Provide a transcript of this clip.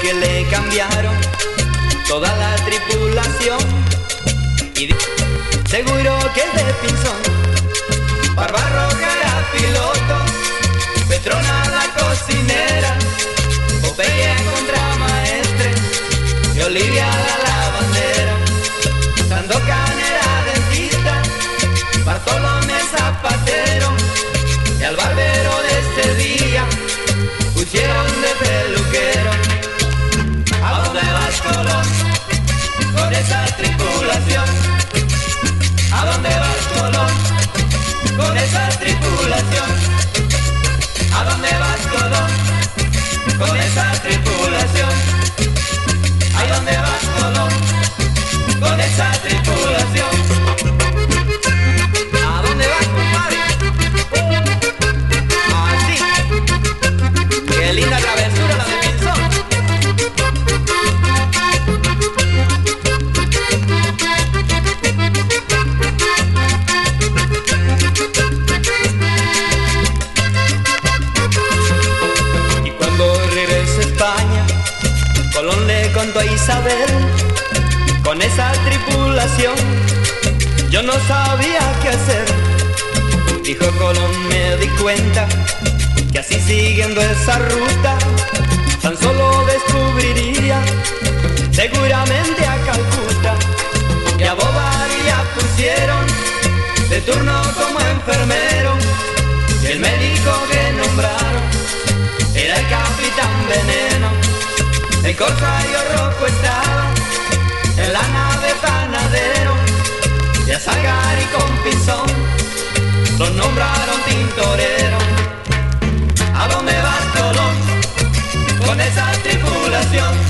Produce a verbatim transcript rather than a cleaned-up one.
que le cambiaron toda la tripulación y seguro que es de Pinzón. Barbarroja era piloto, Petrona la cocinera, Popeye contramaestre y Olivia la lavandera. Sandokan era dentista, Bartolomé zapatero y al barbero de ese día pusieron de peluquero. ¿A dónde vas, Colón, con esa tripulación? ¿A dónde vas, Colón, con esa tripulación? ¿A dónde vas, Colón, con esa tripulación? ¿A dónde vas, Colón, con esa tripulación? ¿A dónde vas, compadre? Así. Qué linda travesura la de Pinzón. Y cuando regrese a España, Colón le contó a Isabel: con esa tripulación yo no sabía qué hacer. Dijo Colón, me di cuenta que así siguiendo esa ruta tan solo descubriría seguramente a Calcuta. Y a Bobadilla pusieron de turno como enfermero y el médico que nombraron era el Capitán Veneno. El corsario rojo estaba en la nave Panadero y a Salgari con Pinzón los nombraron tintorero. ¿A dónde vas, Colón, con esa tripulación?